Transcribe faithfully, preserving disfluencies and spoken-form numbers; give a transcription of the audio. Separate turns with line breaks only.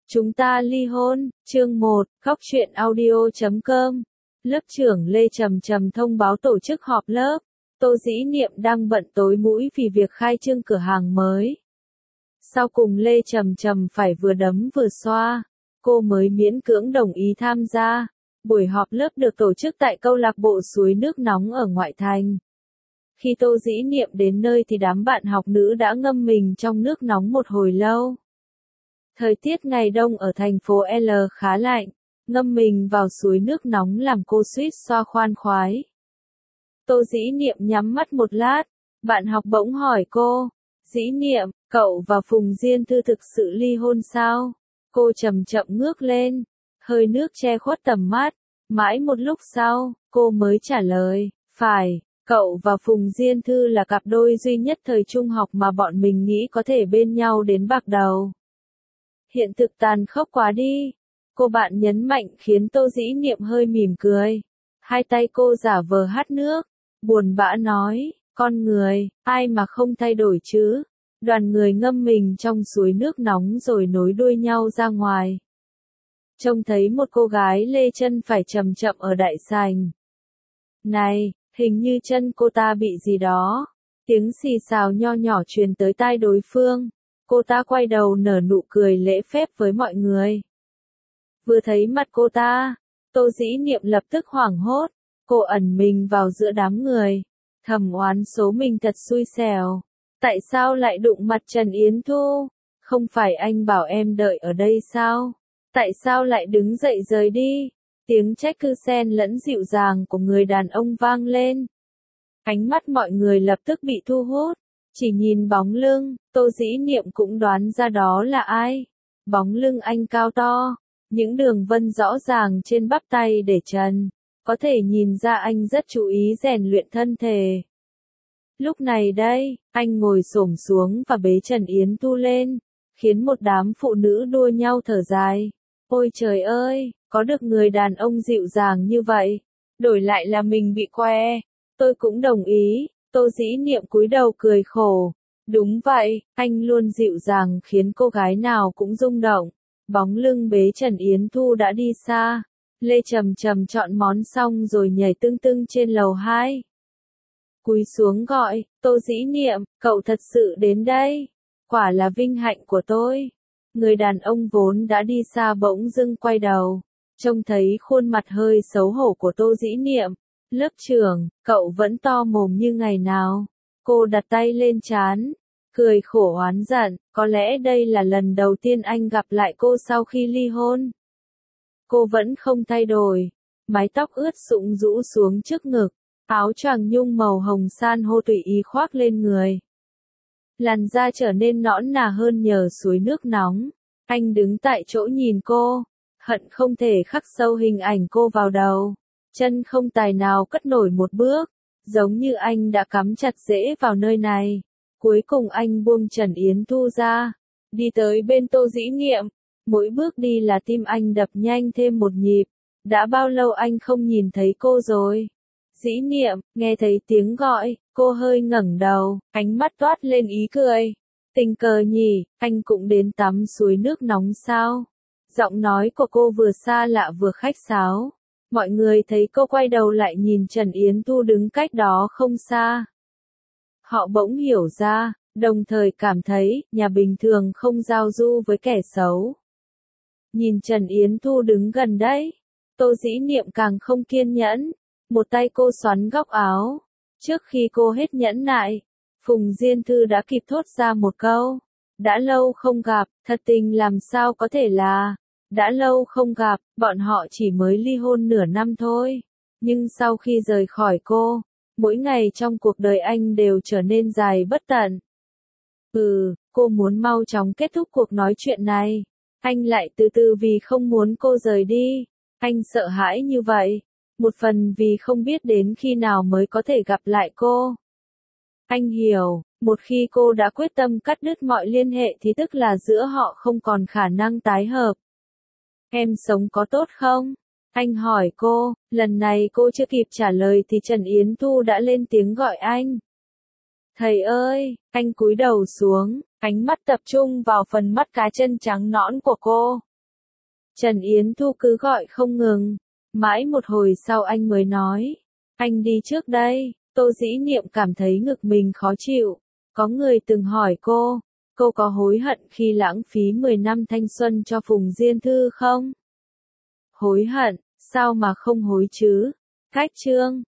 Chúng ta ly hôn, chương một, khóc chuyện audio chấm com. Lớp trưởng Lê Trầm Trầm thông báo tổ chức họp lớp. Tô Dĩ Niệm đang bận tối mũi vì việc khai trương cửa hàng mới. Sau cùng Lê Trầm Trầm phải vừa đấm vừa xoa, cô mới miễn cưỡng đồng ý tham gia. Buổi họp lớp được tổ chức tại câu lạc bộ suối nước nóng ở ngoại thành. Khi Tô Dĩ Niệm đến nơi thì đám bạn học nữ đã ngâm mình trong nước nóng một hồi lâu. Thời tiết ngày đông ở thành phố L khá lạnh, ngâm mình vào suối nước nóng làm cô suýt xoa khoan khoái. Tô Dĩ Niệm nhắm mắt một lát, bạn học bỗng hỏi cô, Dĩ Niệm, cậu và Phùng Diên Thư thực sự ly hôn sao? Cô chậm chậm ngước lên, hơi nước che khuất tầm mắt, mãi một lúc sau, cô mới trả lời, phải, cậu và Phùng Diên Thư là cặp đôi duy nhất thời trung học mà bọn mình nghĩ có thể bên nhau đến bạc đầu. Hiện thực tàn khốc quá đi. Cô bạn nhấn mạnh khiến Tô Dĩ Niệm hơi mỉm cười. Hai tay cô giả vờ hắt nước, buồn bã nói, con người, ai mà không thay đổi chứ. Đoàn người ngâm mình trong suối nước nóng rồi nối đuôi nhau ra ngoài. Trông thấy một cô gái lê chân phải chậm chậm ở đại sảnh. Này, hình như chân cô ta bị gì đó. Tiếng xì xào nho nhỏ truyền tới tai đối phương. Cô ta quay đầu nở nụ cười lễ phép với mọi người. Vừa thấy mặt cô ta, Tô Dĩ Niệm lập tức hoảng hốt, cô ẩn mình vào giữa đám người, thầm oán số mình thật xui xẻo. Tại sao lại đụng mặt Trần Yến Thu? Không phải anh bảo em đợi ở đây sao? Tại sao lại đứng dậy rời đi? Tiếng trách cứ xen lẫn dịu dàng của người đàn ông vang lên. Ánh mắt mọi người lập tức bị thu hút. Chỉ nhìn bóng lưng, Tô Dĩ Niệm cũng đoán ra đó là ai. Bóng lưng anh cao to, những đường vân rõ ràng trên bắp tay để trần, có thể nhìn ra anh rất chú ý rèn luyện thân thể. Lúc này đây, anh ngồi xổm xuống và bế Trần Yến Thu lên, khiến một đám phụ nữ đua nhau thở dài. Ôi trời ơi, có được người đàn ông dịu dàng như vậy, đổi lại là mình bị que, tôi cũng đồng ý. Tô Dĩ Niệm cúi đầu cười khổ. Đúng vậy, anh luôn dịu dàng khiến cô gái nào cũng rung động. Bóng lưng bế Trần Yến Thu đã đi xa. Lê Trầm Trầm chọn món xong rồi nhảy tưng tưng trên lầu hai. Cúi xuống gọi, Tô Dĩ Niệm, cậu thật sự đến đây. Quả là vinh hạnh của tôi. Người đàn ông vốn đã đi xa bỗng dưng quay đầu. Trông thấy khuôn mặt hơi xấu hổ của Tô Dĩ Niệm. Lớp trưởng, cậu vẫn to mồm như ngày nào. Cô đặt tay lên trán, cười khổ oán giận, có lẽ đây là lần đầu tiên anh gặp lại cô sau khi ly hôn. Cô vẫn không thay đổi, mái tóc ướt sũng rũ xuống trước ngực, áo choàng nhung màu hồng san hô tùy ý khoác lên người. Làn da trở nên nõn nà hơn nhờ suối nước nóng. Anh đứng tại chỗ nhìn cô, hận không thể khắc sâu hình ảnh cô vào đầu. Chân không tài nào cất nổi một bước, giống như anh đã cắm chặt rễ vào nơi này. Cuối cùng anh buông Trần Yến Thu ra, đi tới bên Tô Dĩ Niệm. Mỗi bước đi là tim anh đập nhanh thêm một nhịp. Đã bao lâu anh không nhìn thấy cô rồi? Dĩ Niệm, nghe thấy tiếng gọi, cô hơi ngẩng đầu, ánh mắt toát lên ý cười. Tình cờ nhỉ, anh cũng đến tắm suối nước nóng sao? Giọng nói của cô vừa xa lạ vừa khách sáo. Mọi người thấy cô quay đầu lại nhìn Trần Yến Thu đứng cách đó không xa. Họ bỗng hiểu ra, đồng thời cảm thấy, nhà bình thường không giao du với kẻ xấu. Nhìn Trần Yến Thu đứng gần đấy, Tô Dĩ Niệm càng không kiên nhẫn. Một tay cô xoắn góc áo. Trước khi cô hết nhẫn nại, Phùng Diên Thư đã kịp thốt ra một câu. Đã lâu không gặp, thật tình làm sao có thể là... Đã lâu không gặp, bọn họ chỉ mới ly hôn nửa năm thôi. Nhưng sau khi rời khỏi cô, mỗi ngày trong cuộc đời anh đều trở nên dài bất tận. Ừ, cô muốn mau chóng kết thúc cuộc nói chuyện này. Anh lại từ từ vì không muốn cô rời đi. Anh sợ hãi như vậy. Một phần vì không biết đến khi nào mới có thể gặp lại cô. Anh hiểu, một khi cô đã quyết tâm cắt đứt mọi liên hệ thì tức là giữa họ không còn khả năng tái hợp. Em sống có tốt không? Anh hỏi cô, lần này cô chưa kịp trả lời thì Trần Yến Thu đã lên tiếng gọi anh. Thầy ơi, anh cúi đầu xuống, ánh mắt tập trung vào phần mắt cá chân trắng nõn của cô. Trần Yến Thu cứ gọi không ngừng. Mãi một hồi sau anh mới nói. Anh đi trước đây. Tô Dĩ Niệm cảm thấy ngực mình khó chịu. Có người từng hỏi cô, cô có hối hận khi lãng phí mười năm thanh xuân cho Phùng Diên Thư không? Hối hận, sao mà không hối chứ? Cách chương